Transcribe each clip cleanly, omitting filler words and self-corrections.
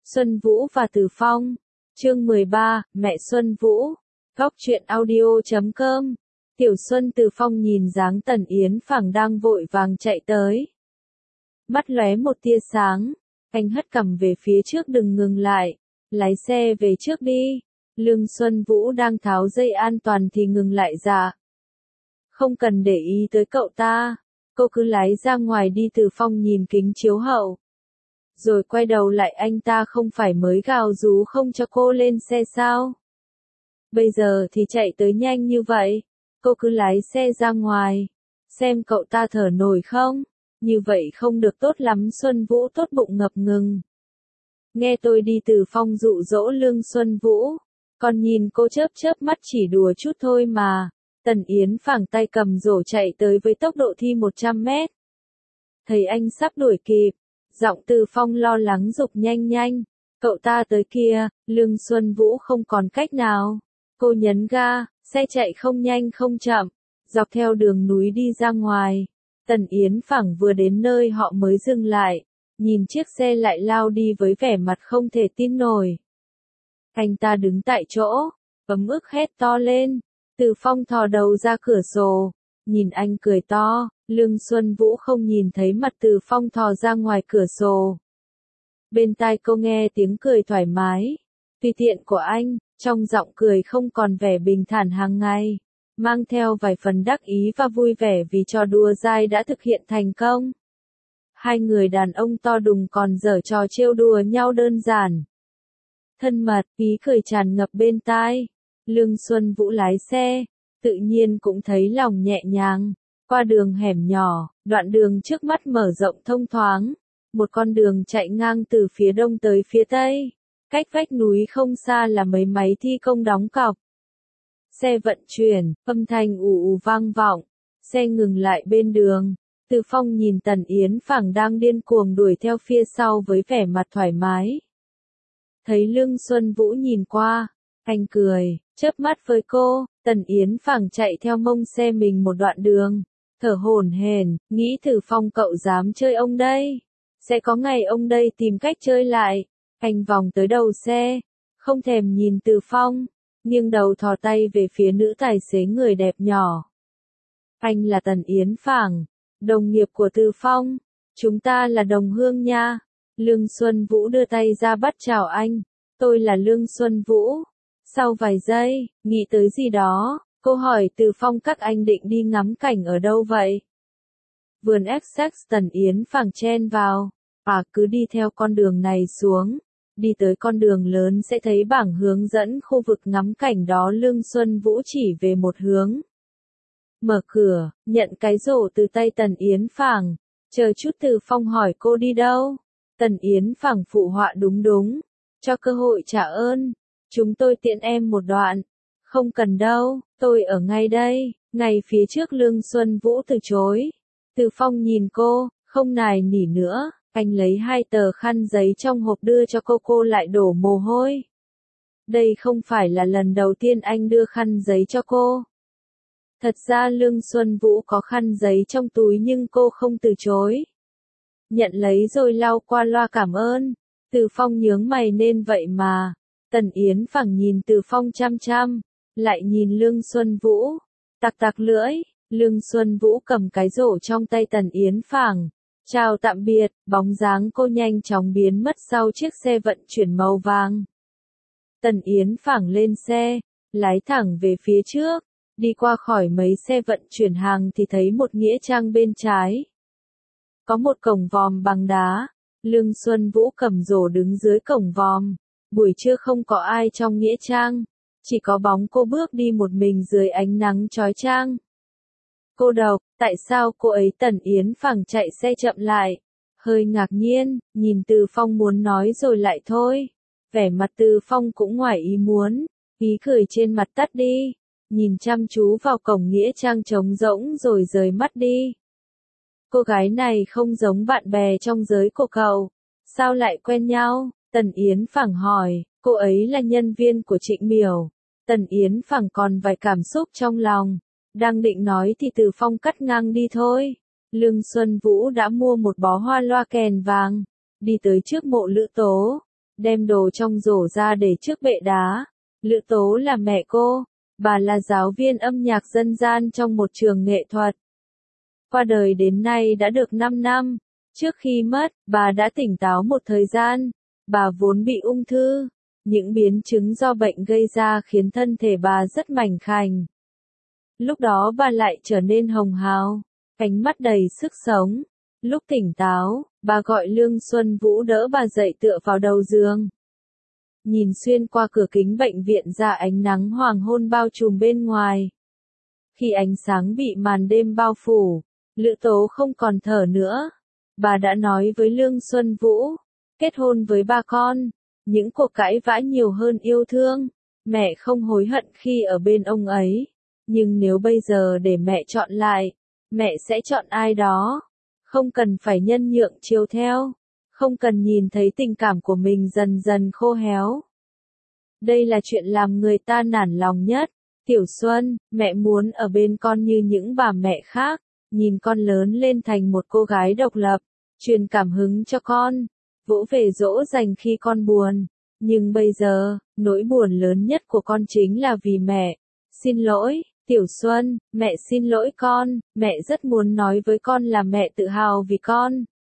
Xuân Vũ và Từ Phong. Chương 13, Mẹ Xuân Vũ. Góc truyện audio.com. Tiểu Xuân Từ Phong nhìn dáng Tần Yến Phảng đang vội vàng chạy tới. Mắt lóe một tia sáng, anh hất cằm về phía trước, đừng ngừng lại, lái xe về trước đi. Lương Xuân Vũ đang tháo dây an toàn thì ngừng lại dạ. Không cần để ý tới cậu ta, cô cứ lái ra ngoài đi. Từ Phong nhìn kính chiếu hậu. Rồi quay đầu lại, anh ta không phải mới gào rú không cho cô lên xe sao? Bây giờ thì chạy tới nhanh như vậy, cô cứ lái xe ra ngoài, xem cậu ta thở nổi không? Như vậy không được tốt lắm. Xuân Vũ tốt bụng ngập ngừng. Nghe tôi đi. Từ Phong dụ dỗ Lương Xuân Vũ. Còn nhìn cô chớp chớp mắt, chỉ đùa chút thôi mà. Tần Yến Phảng tay cầm rổ chạy tới với tốc độ thi 100 mét. Thấy anh sắp đuổi kịp, giọng Từ Phong lo lắng giục nhanh nhanh. Cậu ta tới kia. Lương Xuân Vũ không còn cách nào. Cô nhấn ga, xe chạy không nhanh không chậm, dọc theo đường núi đi ra ngoài. Tần Yến Phảng vừa đến nơi họ mới dừng lại, nhìn chiếc xe lại lao đi với vẻ mặt không thể tin nổi. Anh ta đứng tại chỗ, ấm ức hét to lên. Từ Phong thò đầu ra cửa sổ, nhìn anh cười to. Lương Xuân Vũ không nhìn thấy mặt Từ Phong thò ra ngoài cửa sổ. Bên tai cô nghe tiếng cười thoải mái, tùy tiện của anh, trong giọng cười không còn vẻ bình thản hàng ngày, mang theo vài phần đắc ý và vui vẻ vì trò đùa dai đã thực hiện thành công. Hai người đàn ông to đùng còn giở trò trêu đùa nhau đơn giản, thân mật, ý cười tràn ngập bên tai. Lương Xuân Vũ lái xe, tự nhiên cũng thấy lòng nhẹ nhàng. Qua đường hẻm nhỏ, đoạn đường trước mắt mở rộng thông thoáng, một con đường chạy ngang từ phía đông tới phía tây. Cách vách núi không xa là mấy máy thi công đóng cọc. Xe vận chuyển, âm thanh ù ù vang vọng. Xe ngừng lại bên đường. Từ Phong nhìn Tần Yến Phảng đang điên cuồng đuổi theo phía sau với vẻ mặt thoải mái. Thấy Lương Xuân Vũ nhìn qua, anh cười, chớp mắt với cô. Tần Yến Phảng chạy theo mông xe mình một đoạn đường, thở hổn hển, nghĩ Từ Phong cậu dám chơi ông đây, sẽ có ngày ông đây tìm cách chơi lại. Anh vòng tới đầu xe, không thèm nhìn Từ Phong, nghiêng đầu thò tay về phía nữ tài xế người đẹp nhỏ. Anh là Tần Yến Phảng, đồng nghiệp của Từ Phong, chúng ta là đồng hương nha. Lương Xuân Vũ đưa tay ra bắt chào anh, tôi là Lương Xuân Vũ. Sau vài giây, nghĩ tới gì đó, cô hỏi Từ Phong các anh định đi ngắm cảnh ở đâu vậy? Vườn Essex. Tần Yến Phảng chen vào, cứ đi theo con đường này xuống. Đi tới con đường lớn sẽ thấy bảng hướng dẫn khu vực ngắm cảnh đó. Lương Xuân Vũ chỉ về một hướng. Mở cửa, nhận cái rổ từ tay Tần Yến Phảng. Chờ chút. Từ Phong hỏi cô đi đâu? Tần Yến Phảng phụ họa đúng đúng. Cho cơ hội trả ơn. Chúng tôi tiện em một đoạn. Không cần đâu, tôi ở ngay đây, ngay phía trước. Lương Xuân Vũ từ chối. Từ Phong nhìn cô, không nài nỉ nữa. Anh lấy 2 tờ khăn giấy trong hộp đưa cho cô lại đổ mồ hôi. Đây không phải là lần đầu tiên anh đưa khăn giấy cho cô. Thật ra Lương Xuân Vũ có khăn giấy trong túi nhưng cô không từ chối. Nhận lấy rồi lau qua loa cảm ơn. Từ Phong nhướng mày, nên vậy mà. Tần Yến Phảng nhìn Từ Phong chăm chăm, lại nhìn Lương Xuân Vũ, tặc tặc lưỡi. Lương Xuân Vũ cầm cái rổ trong tay Tần Yến Phảng. Chào tạm biệt, bóng dáng cô nhanh chóng biến mất sau chiếc xe vận chuyển màu vàng. Tần Yến Phảng lên xe, lái thẳng về phía trước, đi qua khỏi mấy xe vận chuyển hàng thì thấy một nghĩa trang bên trái. Có một cổng vòm bằng đá, Lương Xuân Vũ cầm rổ đứng dưới cổng vòm. Buổi trưa không có ai trong nghĩa trang, chỉ có bóng cô bước đi một mình dưới ánh nắng chói chang. Cô độc, tại sao cô ấy? Tần Yến Phảng chạy xe chậm lại, hơi ngạc nhiên, nhìn Từ Phong muốn nói rồi lại thôi. Vẻ mặt Từ Phong cũng ngoài ý muốn, ý cười trên mặt tắt đi, nhìn chăm chú vào cổng nghĩa trang trống rỗng rồi rời mắt đi. Cô gái này không giống bạn bè trong giới của cậu, sao lại quen nhau? Tần Yến Phảng hỏi. Cô ấy là nhân viên của Trịnh Miểu. Tần Yến Phảng còn vài cảm xúc trong lòng, đang định nói thì Từ Phong cắt ngang đi thôi. Lương Xuân Vũ đã mua một bó hoa loa kèn vàng, đi tới trước mộ Lữ Tố. đem đồ trong rổ ra để trước bệ đá. Lữ Tố là mẹ cô, bà là giáo viên âm nhạc dân gian trong một trường nghệ thuật. Qua đời đến nay đã được 5 năm, trước khi mất, bà đã tỉnh táo một thời gian, bà vốn bị ung thư, những biến chứng do bệnh gây ra khiến thân thể bà rất mảnh khảnh. Lúc đó bà lại trở nên hồng hào, ánh mắt đầy sức sống. Lúc tỉnh táo, bà gọi Lương Xuân Vũ đỡ bà dậy tựa vào đầu giường. Nhìn xuyên qua cửa kính bệnh viện ra ánh nắng hoàng hôn bao trùm bên ngoài. Khi ánh sáng bị màn đêm bao phủ, Lữ Tố không còn thở nữa. Bà đã nói với Lương Xuân Vũ, kết hôn với ba con, những cuộc cãi vã nhiều hơn yêu thương. Mẹ không hối hận khi ở bên ông ấy. Nhưng nếu bây giờ để mẹ chọn lại, mẹ sẽ chọn ai đó. Không cần phải nhân nhượng chiều theo. Không cần nhìn thấy tình cảm của mình dần dần khô héo. Đây là chuyện làm người ta nản lòng nhất. Tiểu Xuân, mẹ muốn ở bên con như những bà mẹ khác, nhìn con lớn lên thành một cô gái độc lập, truyền cảm hứng cho con, vỗ về dỗ dành khi con buồn. Nhưng bây giờ, nỗi buồn lớn nhất của con chính là vì mẹ. Xin lỗi, Tiểu Xuân, mẹ xin lỗi con, mẹ rất muốn nói với con là mẹ tự hào vì con.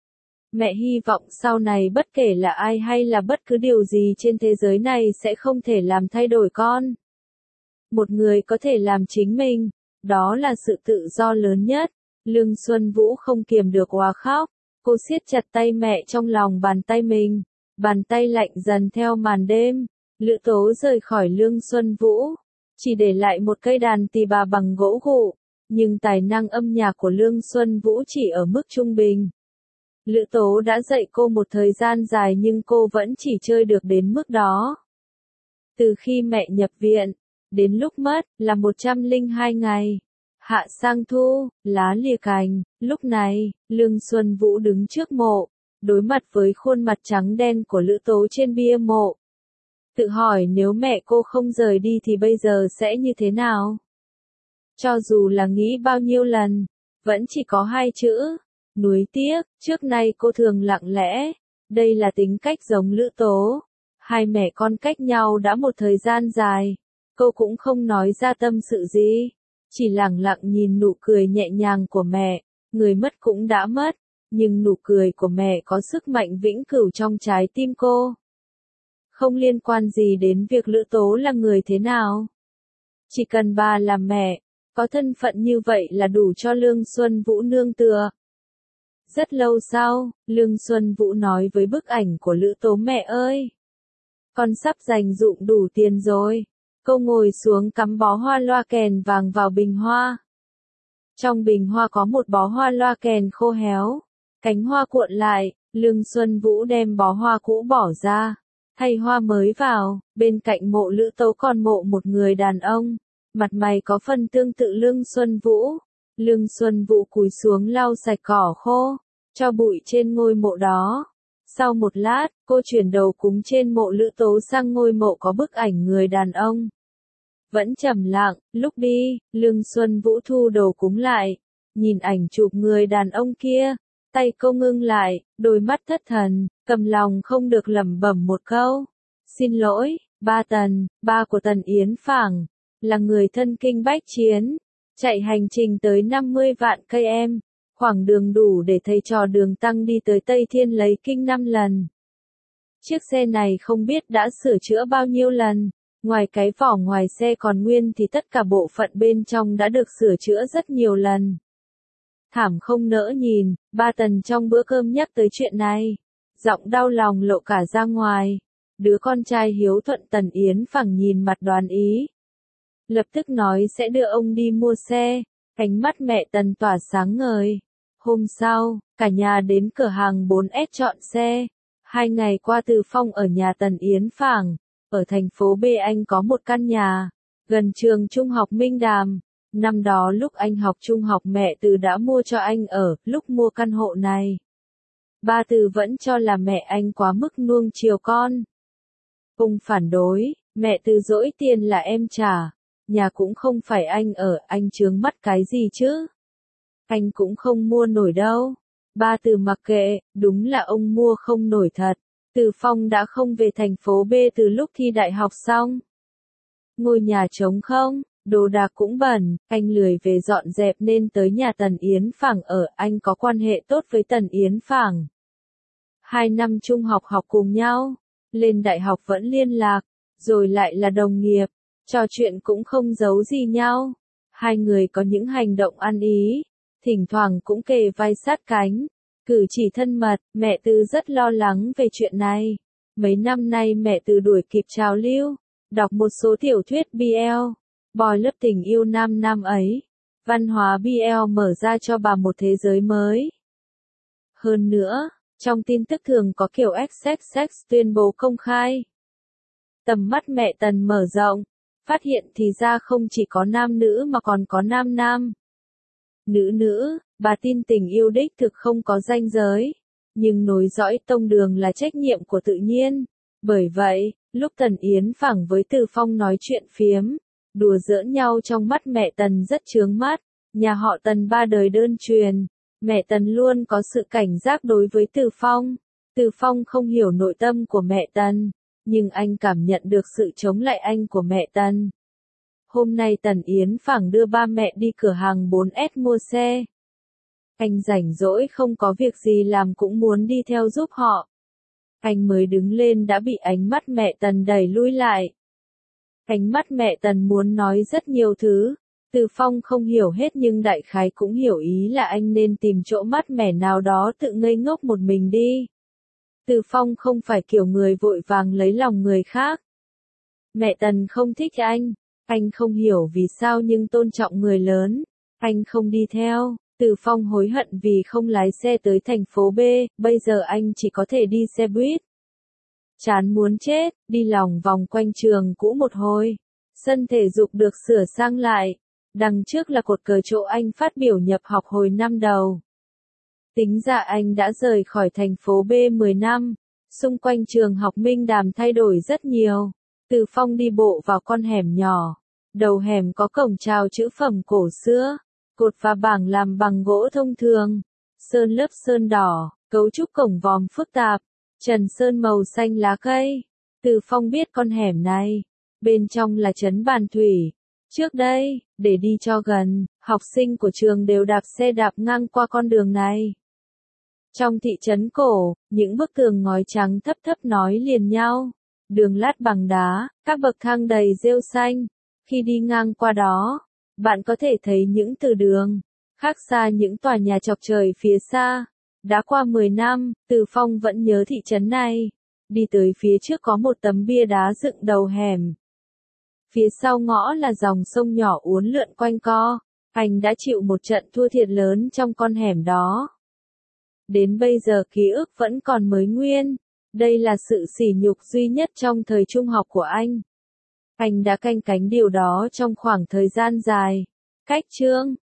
Mẹ hy vọng sau này bất kể là ai hay là bất cứ điều gì trên thế giới này sẽ không thể làm thay đổi con. Một người có thể làm chính mình, đó là sự tự do lớn nhất. Lương Xuân Vũ không kiềm được òa khóc, cô siết chặt tay mẹ trong lòng bàn tay mình, bàn tay lạnh dần theo màn đêm. Lữ Tố rời khỏi Lương Xuân Vũ, chỉ để lại một cây đàn tỳ bà bằng gỗ gụ, nhưng tài năng âm nhạc của Lương Xuân Vũ chỉ ở mức trung bình. Lữ Tố đã dạy cô một thời gian dài nhưng cô vẫn chỉ chơi được đến mức đó. Từ khi mẹ nhập viện, đến lúc mất, là 102 ngày. Hạ sang thu, lá lìa cành, lúc này, Lương Xuân Vũ đứng trước mộ, đối mặt với khuôn mặt trắng đen của Lữ Tố trên bia mộ. Tự hỏi nếu mẹ cô không rời đi thì bây giờ sẽ như thế nào? Cho dù là nghĩ bao nhiêu lần, vẫn chỉ có hai chữ, nuối tiếc. Trước nay cô thường lặng lẽ, đây là tính cách giống Lữ Tố. Hai mẹ con cách nhau đã một thời gian dài, cô cũng không nói ra tâm sự gì, chỉ lặng lặng nhìn nụ cười nhẹ nhàng của mẹ. Người mất cũng đã mất, nhưng nụ cười của mẹ có sức mạnh vĩnh cửu trong trái tim cô. Không liên quan gì đến việc Lữ Tố là người thế nào. Chỉ cần bà là mẹ, có thân phận như vậy là đủ cho Lương Xuân Vũ nương tựa. Rất lâu sau, Lương Xuân Vũ nói với bức ảnh của Lữ Tố, mẹ ơi, con sắp dành dụm đủ tiền rồi. Cô ngồi xuống cắm bó hoa loa kèn vàng vào bình hoa. Trong bình hoa có một bó hoa loa kèn khô héo. Cánh hoa cuộn lại, Lương Xuân Vũ đem bó hoa cũ bỏ ra, thay hoa mới vào. Bên cạnh mộ Lữ Tố còn mộ một người đàn ông, mặt mày có phần tương tự Lương Xuân Vũ. Lương Xuân Vũ cúi xuống lau sạch cỏ khô, cho bụi trên ngôi mộ đó. Sau một lát, cô chuyển đầu cúng trên mộ Lữ Tố sang ngôi mộ có bức ảnh người đàn ông. Vẫn trầm lặng, lúc đi, Lương Xuân Vũ thu đồ cúng lại, nhìn ảnh chụp người đàn ông kia, tay cô ngưng lại, đôi mắt thất thần, cầm lòng không được lẩm bẩm một câu. Xin lỗi, ba Tần, ba của Tần Yến Phảng, là người thân kinh bách chiến, chạy hành trình tới 50 vạn cây em. Khoảng đường đủ để thầy trò Đường Tăng đi tới Tây Thiên lấy kinh 5 lần. Chiếc xe này không biết đã sửa chữa bao nhiêu lần, ngoài cái vỏ ngoài xe còn nguyên thì tất cả bộ phận bên trong đã được sửa chữa rất nhiều lần. Thảm không nỡ nhìn, ba Tần trong bữa cơm nhắc tới chuyện này. Giọng đau lòng lộ cả ra ngoài. Đứa con trai hiếu thuận Tần Yến Phảng nhìn mặt đoán ý. Lập tức nói sẽ đưa ông đi mua xe. Ánh mắt mẹ Tần tỏa sáng ngời. Hôm sau, cả nhà đến cửa hàng 4S chọn xe. 2 ngày qua Từ Phong ở nhà Tần Yến Phảng, ở thành phố B anh có một căn nhà, gần trường trung học Minh Đàm. Năm đó lúc anh học trung học mẹ Từ đã mua cho anh ở, lúc mua căn hộ này. Ba Từ vẫn cho là mẹ anh quá mức nuông chiều con. Ông phản đối, mẹ Từ dỗi tiền là em trả, nhà cũng không phải anh ở, anh chướng mắt cái gì chứ? Anh cũng không mua nổi đâu. Ba Từ mặc kệ, đúng là ông mua không nổi thật. Từ Phong đã không về thành phố B từ lúc thi đại học xong. Ngôi nhà trống không, đồ đạc cũng bẩn, anh lười về dọn dẹp nên tới nhà Tần Yến Phảng ở, anh có quan hệ tốt với Tần Yến Phảng. 2 năm trung học học cùng nhau, lên đại học vẫn liên lạc, rồi lại là đồng nghiệp, trò chuyện cũng không giấu gì nhau. Hai người có những hành động ăn ý, thỉnh thoảng cũng kề vai sát cánh, cử chỉ thân mật. Mẹ Từ rất lo lắng về chuyện này. Mấy năm nay mẹ Từ đuổi kịp trào lưu, đọc một số tiểu thuyết BL, Boy lớp tình yêu nam nam ấy. Văn hóa BL mở ra cho bà một thế giới mới. Hơn nữa, trong tin tức thường có kiểu XXX tuyên bố công khai. Tầm mắt mẹ Tần mở rộng, phát hiện thì ra không chỉ có nam nữ mà còn có nam nam. Nữ nữ, bà tin tình yêu đích thực không có ranh giới, nhưng nối dõi tông đường là trách nhiệm của tự nhiên. Bởi vậy, lúc Tần Yến Phảng với Từ Phong nói chuyện phiếm, đùa giỡn nhau trong mắt mẹ Tần rất chướng mắt. Nhà họ Tần 3 đời đơn truyền, mẹ Tần luôn có sự cảnh giác đối với Từ Phong. Từ Phong không hiểu nội tâm của mẹ Tần, nhưng anh cảm nhận được sự chống lại anh của mẹ Tần. Hôm nay Tần Yến Phảng đưa ba mẹ đi cửa hàng 4S mua xe. Anh rảnh rỗi không có việc gì làm cũng muốn đi theo giúp họ. Anh mới đứng lên đã bị ánh mắt mẹ Tần đẩy lui lại. Ánh mắt mẹ Tần muốn nói rất nhiều thứ. Từ Phong không hiểu hết nhưng đại khái cũng hiểu ý là anh nên tìm chỗ mát mẻ nào đó tự ngây ngốc một mình đi. Từ Phong không phải kiểu người vội vàng lấy lòng người khác. Mẹ Tần không thích anh không hiểu vì sao nhưng tôn trọng người lớn, anh không đi theo. Từ Phong hối hận vì không lái xe tới thành phố B, bây giờ anh chỉ có thể đi xe buýt. Chán muốn chết, đi lòng vòng quanh trường cũ một hồi. Sân thể dục được sửa sang lại. Đằng trước là cột cờ chỗ anh phát biểu nhập học hồi năm đầu. Tính ra anh đã rời khỏi thành phố B 10 năm. Xung quanh trường học Minh Đàm thay đổi rất nhiều. Từ Phong đi bộ vào con hẻm nhỏ. Đầu hẻm có cổng chào chữ phẩm cổ xưa. Cột và bảng làm bằng gỗ thông thường. Sơn lớp sơn đỏ, cấu trúc cổng vòm phức tạp. Trần sơn màu xanh lá cây. Từ Phong biết con hẻm này. Bên trong là trấn Bàn Thủy. Trước đây, để đi cho gần, học sinh của trường đều đạp xe đạp ngang qua con đường này. Trong thị trấn cổ, những bức tường ngói trắng thấp thấp nối liền nhau. Đường lát bằng đá, các bậc thang đầy rêu xanh. Khi đi ngang qua đó, bạn có thể thấy những từ đường, khác xa những tòa nhà chọc trời phía xa. Đã qua 10 năm, Từ Phong vẫn nhớ thị trấn này. Đi tới phía trước có một tấm bia đá dựng đầu hẻm. Phía sau ngõ là dòng sông nhỏ uốn lượn quanh co. Anh đã chịu một trận thua thiệt lớn trong con hẻm đó. Đến bây giờ ký ức vẫn còn mới nguyên. Đây là sự sỉ nhục duy nhất trong thời trung học của anh. Anh đã canh cánh điều đó trong khoảng thời gian dài. Cách chương